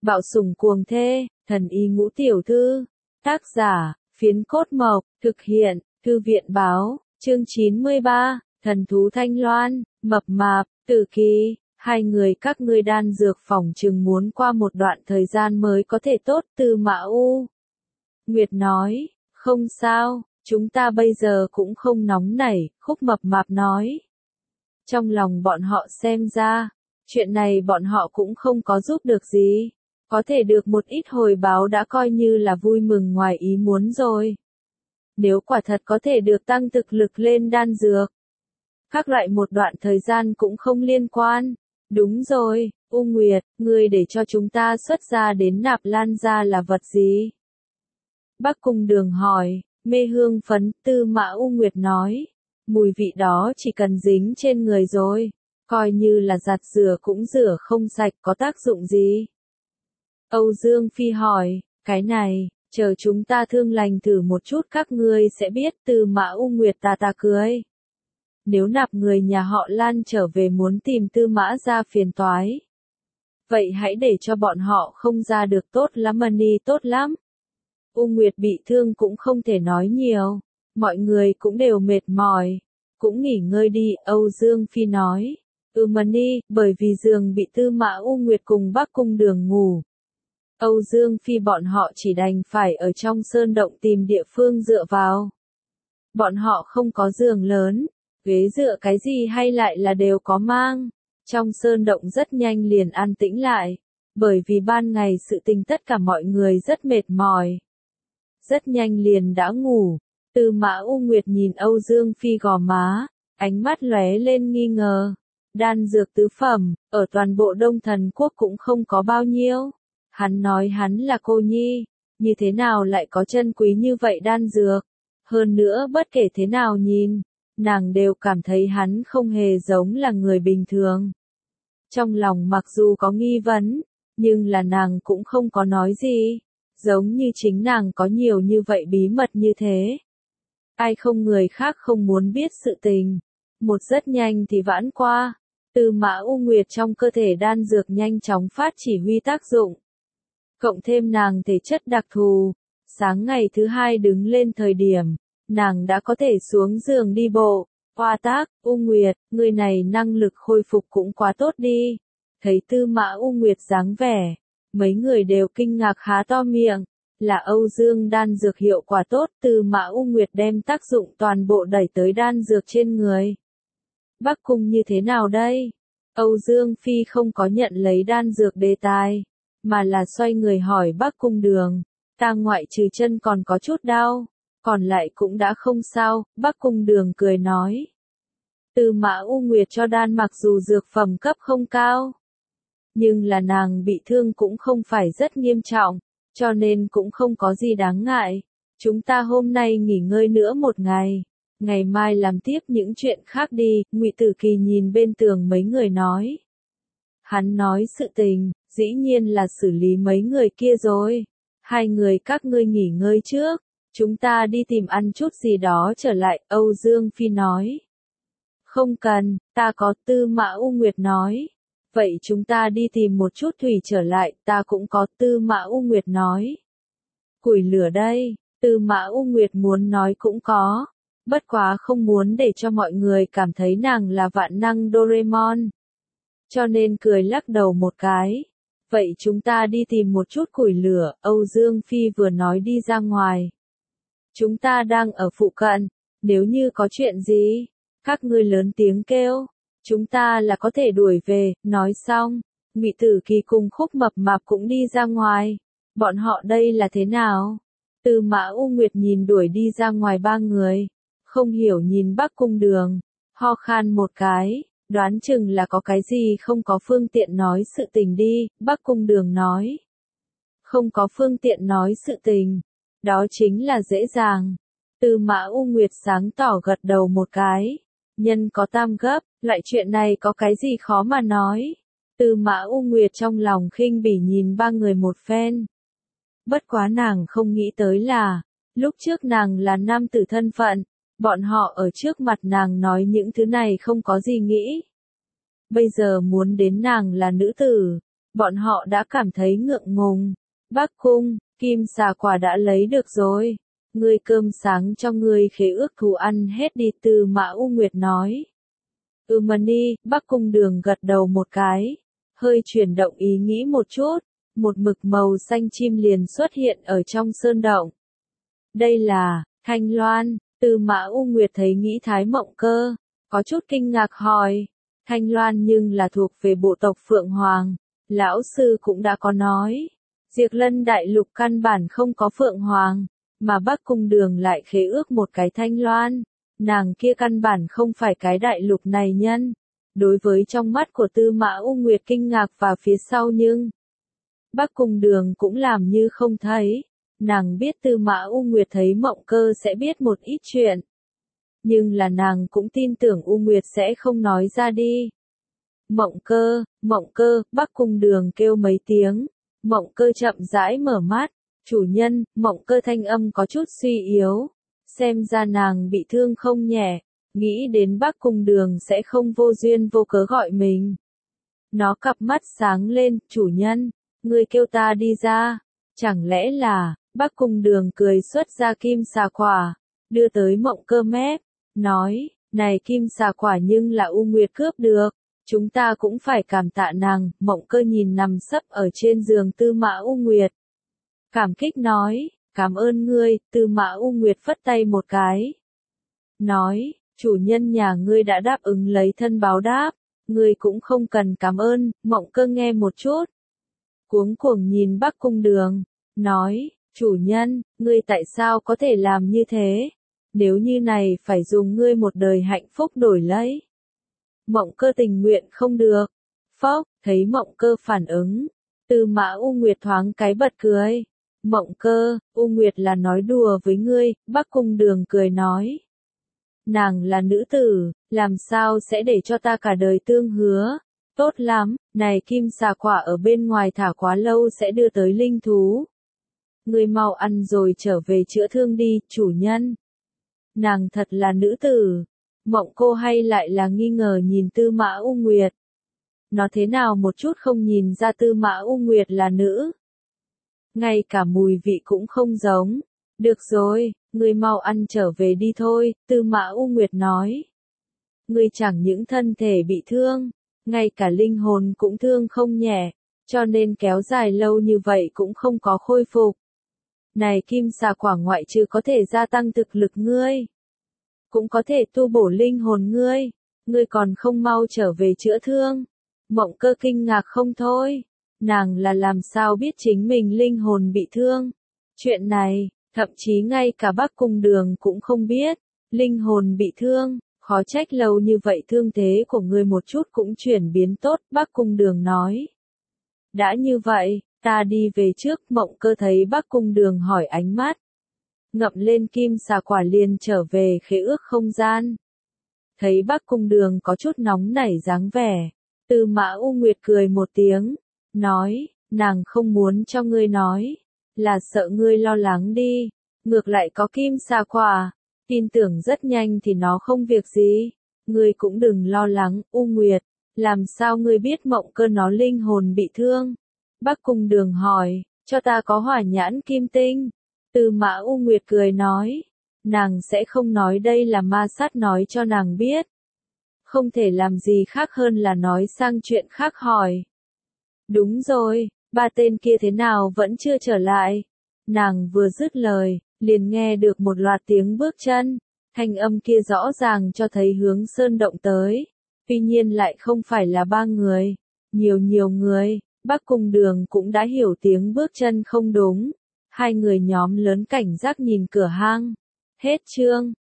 Bạo sủng cuồng thê, thần y ngũ tiểu thư. Tác giả, Phiến Cốt Mộc, thực hiện, Thư viện báo, chương 93, thần thú Thanh Loan, mập mạp, Tử Kỳ, hai người các ngươi đan dược phỏng chừng muốn qua một đoạn thời gian mới có thể tốt. Tư Mã U Nguyệt nói, không sao, chúng ta bây giờ cũng không nóng nảy. Khúc mập mạp nói. Trong lòng bọn họ xem ra, chuyện này bọn họ cũng không có giúp được gì. Có thể được một ít hồi báo đã coi như là vui mừng ngoài ý muốn rồi. Nếu quả thật có thể được tăng thực lực lên đan dược, khác lại một đoạn thời gian cũng không liên quan. Đúng rồi, U Nguyệt, ngươi để cho chúng ta xuất ra đến Nạp Lan gia là vật gì? Bắc Cung Đường hỏi. Mê hương phấn. Tư Mã U Nguyệt nói. Mùi vị đó chỉ cần dính trên người rồi, coi như là giặt rửa cũng rửa không sạch, có tác dụng gì? Âu Dương Phi hỏi. Cái này, chờ chúng ta thương lành thử một chút các ngươi sẽ biết. Tư Mã U Nguyệt ta cười. Nếu nạp người nhà họ Lan trở về muốn tìm Tư Mã ra phiền toái, vậy hãy để cho bọn họ không ra được tốt lắm. Money tốt lắm. U Nguyệt bị thương cũng không thể nói nhiều. Mọi người cũng đều mệt mỏi, cũng nghỉ ngơi đi. Âu Dương Phi nói. Money, bởi vì giường bị Tư Mã U Nguyệt cùng Bắc Cung Đường ngủ, Âu Dương Phi bọn họ chỉ đành phải ở trong sơn động tìm địa phương dựa vào. Bọn họ không có giường lớn, ghế dựa cái gì hay lại là đều có mang. Trong sơn động rất nhanh liền an tĩnh lại, bởi vì ban ngày sự tình tất cả mọi người rất mệt mỏi. Rất nhanh liền đã ngủ. Tư Mã U Nguyệt nhìn Âu Dương Phi gò má, ánh mắt lóe lên nghi ngờ. Đan dược tứ phẩm, ở toàn bộ Đông Thần Quốc cũng không có bao nhiêu. Hắn nói hắn là cô nhi, như thế nào lại có chân quý như vậy đan dược? Hơn nữa bất kể thế nào nhìn, nàng đều cảm thấy hắn không hề giống là người bình thường. Trong lòng mặc dù có nghi vấn, nhưng là nàng cũng không có nói gì. Giống như chính nàng có nhiều như vậy bí mật như thế. Ai không người khác không muốn biết sự tình. Một rất nhanh thì vãn qua. Tư Mã U Nguyệt trong cơ thể đan dược nhanh chóng phát chỉ huy tác dụng. Cộng thêm nàng thể chất đặc thù. Sáng ngày thứ hai đứng lên thời điểm, nàng đã có thể xuống giường đi bộ. Hoa tác, U Nguyệt, người này năng lực khôi phục cũng quá tốt đi. Thấy Tư Mã U Nguyệt dáng vẻ, mấy người đều kinh ngạc há to miệng. Là Âu Dương đan dược hiệu quả tốt. Tư Mã U Nguyệt đem tác dụng toàn bộ đẩy tới đan dược trên người. Bắc Cung như thế nào đây? Âu Dương Phi không có nhận lấy đan dược đề tài, mà là xoay người hỏi Bắc Cung Đường. Ta ngoại trừ chân còn có chút đau, còn lại cũng đã không sao. Bắc Cung Đường cười nói. Tư Mã U Nguyệt cho đan mặc dù dược phẩm cấp không cao, nhưng là nàng bị thương cũng không phải rất nghiêm trọng, cho nên cũng không có gì đáng ngại. Chúng ta hôm nay nghỉ ngơi nữa một ngày, ngày mai làm tiếp những chuyện khác đi. Ngụy Tử Kỳ nhìn bên tường mấy người nói. Hắn nói sự tình, dĩ nhiên là xử lý mấy người kia rồi. Hai người các ngươi nghỉ ngơi trước, chúng ta đi tìm ăn chút gì đó trở lại. Âu Dương Phi nói. Không cần, ta có. Tư Mã U Nguyệt nói. Vậy chúng ta đi tìm một chút thủy trở lại. Ta cũng có. Tư Mã U Nguyệt nói. Củi lửa đây. Tư Mã U Nguyệt muốn nói cũng có, bất quá không muốn để cho mọi người cảm thấy nàng là vạn năng Doraemon, cho nên cười lắc đầu một cái. Vậy chúng ta đi tìm một chút củi lửa. Âu Dương Phi vừa nói đi ra ngoài. Chúng ta đang ở phụ cận, nếu như có chuyện gì, các ngươi lớn tiếng kêu, chúng ta là có thể đuổi về. Nói xong, Ngụy Tử Kỳ cùng Khúc Mập Mạp cũng đi ra ngoài. Bọn họ đây là thế nào? Tư Mã U Nguyệt nhìn đuổi đi ra ngoài ba người, không hiểu nhìn Bắc Cung Đường, ho khan một cái, đoán chừng là có cái gì không có phương tiện nói sự tình đi. Bắc Cung Đường nói. Không có phương tiện nói sự tình, đó chính là dễ dàng. Tư Mã U Nguyệt sáng tỏ gật đầu một cái. Nhân có tam gấp, lại chuyện này có cái gì khó mà nói. Tư Mã U Nguyệt trong lòng khinh bỉ nhìn ba người một phen. Bất quá nàng không nghĩ tới là, lúc trước nàng là nam tử thân phận, bọn họ ở trước mặt nàng nói những thứ này không có gì nghĩ. Bây giờ muốn đến nàng là nữ tử, bọn họ đã cảm thấy ngượng ngùng. Bắc Cung, kim xà quả đã lấy được rồi. Ngươi cơm sáng cho ngươi khế ước thù ăn hết đi, Tư Mã U Nguyệt nói. Mani, Bắc Cung Đường gật đầu một cái, hơi chuyển động ý nghĩ một chút, một mực màu xanh chim liền xuất hiện ở trong sơn động. Đây là, Thanh Loan, Tư Mã U Nguyệt thấy nghĩ Thái Mộng Cơ, có chút kinh ngạc hỏi, Thanh Loan nhưng là thuộc về bộ tộc Phượng Hoàng, lão sư cũng đã có nói, Diệt Lân Đại Lục căn bản không có Phượng Hoàng, mà Bắc Cung Đường lại khế ước một cái Thanh Loan. Nàng kia căn bản không phải cái đại lục này nhân. Đối với trong mắt của Tư Mã U Nguyệt kinh ngạc và phía sau nhưng Bắc Cung Đường cũng làm như không thấy. Nàng biết Tư Mã U Nguyệt thấy Mộng Cơ sẽ biết một ít chuyện. Nhưng là nàng cũng tin tưởng U Nguyệt sẽ không nói ra đi. Mộng Cơ, Bắc Cung Đường kêu mấy tiếng. Mộng Cơ chậm rãi mở mắt. Chủ nhân, Mộng Cơ thanh âm có chút suy yếu. Xem ra nàng bị thương không nhẹ, nghĩ đến Bắc Cung Đường sẽ không vô duyên vô cớ gọi mình. Nó cặp mắt sáng lên, chủ nhân, ngươi kêu ta đi ra, chẳng lẽ là, Bắc Cung Đường cười xuất ra kim xà quả, đưa tới Mộng Cơ mép, nói, này kim xà quả nhưng là U Nguyệt cướp được, chúng ta cũng phải cảm tạ nàng. Mộng Cơ nhìn nằm sấp ở trên giường Tư Mã U Nguyệt. Cảm kích nói, cảm ơn ngươi, Tư Mã U Nguyệt phất tay một cái. Nói, chủ nhân nhà ngươi đã đáp ứng lấy thân báo đáp, ngươi cũng không cần cảm ơn. Mộng Cơ nghe một chút. Cuống cuồng nhìn Bắc Cung Đường, nói, chủ nhân, ngươi tại sao có thể làm như thế? Nếu như này phải dùng ngươi một đời hạnh phúc đổi lấy. Mộng Cơ tình nguyện không được. Phốc, thấy Mộng Cơ phản ứng. Tư Mã U Nguyệt thoáng cái bật cười. Mộng Cơ, U Nguyệt là nói đùa với ngươi, Bắc Cung Đường cười nói. Nàng là nữ tử, làm sao sẽ để cho ta cả đời tương hứa? Tốt lắm, này kim xà quả ở bên ngoài thả quá lâu sẽ đưa tới linh thú. Ngươi mau ăn rồi trở về chữa thương đi, chủ nhân. Nàng thật là nữ tử. Mộng Cô hay lại là nghi ngờ nhìn Tư Mã U Nguyệt. Nó thế nào một chút không nhìn ra Tư Mã U Nguyệt là nữ? Ngay cả mùi vị cũng không giống. Được rồi, ngươi mau ăn trở về đi thôi, Tư Mã U Nguyệt nói. Ngươi chẳng những thân thể bị thương, ngay cả linh hồn cũng thương không nhẹ, cho nên kéo dài lâu như vậy cũng không có khôi phục. Này kim xà quả ngoại trừ có thể gia tăng thực lực ngươi, cũng có thể tu bổ linh hồn ngươi còn không mau trở về chữa thương. Mộng Cơ kinh ngạc không thôi. Nàng là làm sao biết chính mình linh hồn bị thương? Chuyện này, thậm chí ngay cả Bắc Cung Đường cũng không biết. Linh hồn bị thương, khó trách lâu như vậy thương thế của ngươi một chút cũng chuyển biến tốt, Bắc Cung Đường nói. Đã như vậy, ta đi về trước. Mộng Cơ thấy Bắc Cung Đường hỏi ánh mắt. Ngậm lên kim xà quả liền trở về khế ước không gian. Thấy Bắc Cung Đường có chút nóng nảy dáng vẻ. Tư Mã U Nguyệt cười một tiếng. Nói, nàng không muốn cho ngươi nói, là sợ ngươi lo lắng đi, ngược lại có kim xà quả, tin tưởng rất nhanh thì nó không việc gì, ngươi cũng đừng lo lắng. U Nguyệt, làm sao ngươi biết Mộng Cơ nó linh hồn bị thương? Bắc Cung Đường hỏi, cho ta có hỏa nhãn kim tinh. Tư Mã U Nguyệt cười nói, nàng sẽ không nói đây là ma sát nói cho nàng biết. Không thể làm gì khác hơn là nói sang chuyện khác hỏi. Đúng rồi, ba tên kia thế nào vẫn chưa trở lại? Nàng vừa dứt lời, liền nghe được một loạt tiếng bước chân. Thanh âm kia rõ ràng cho thấy hướng sơn động tới. Tuy nhiên lại không phải là ba người. Nhiều người, Bắc Cung Đường cũng đã hiểu tiếng bước chân không đúng. Hai người nhóm lớn cảnh giác nhìn cửa hang. Hết chương.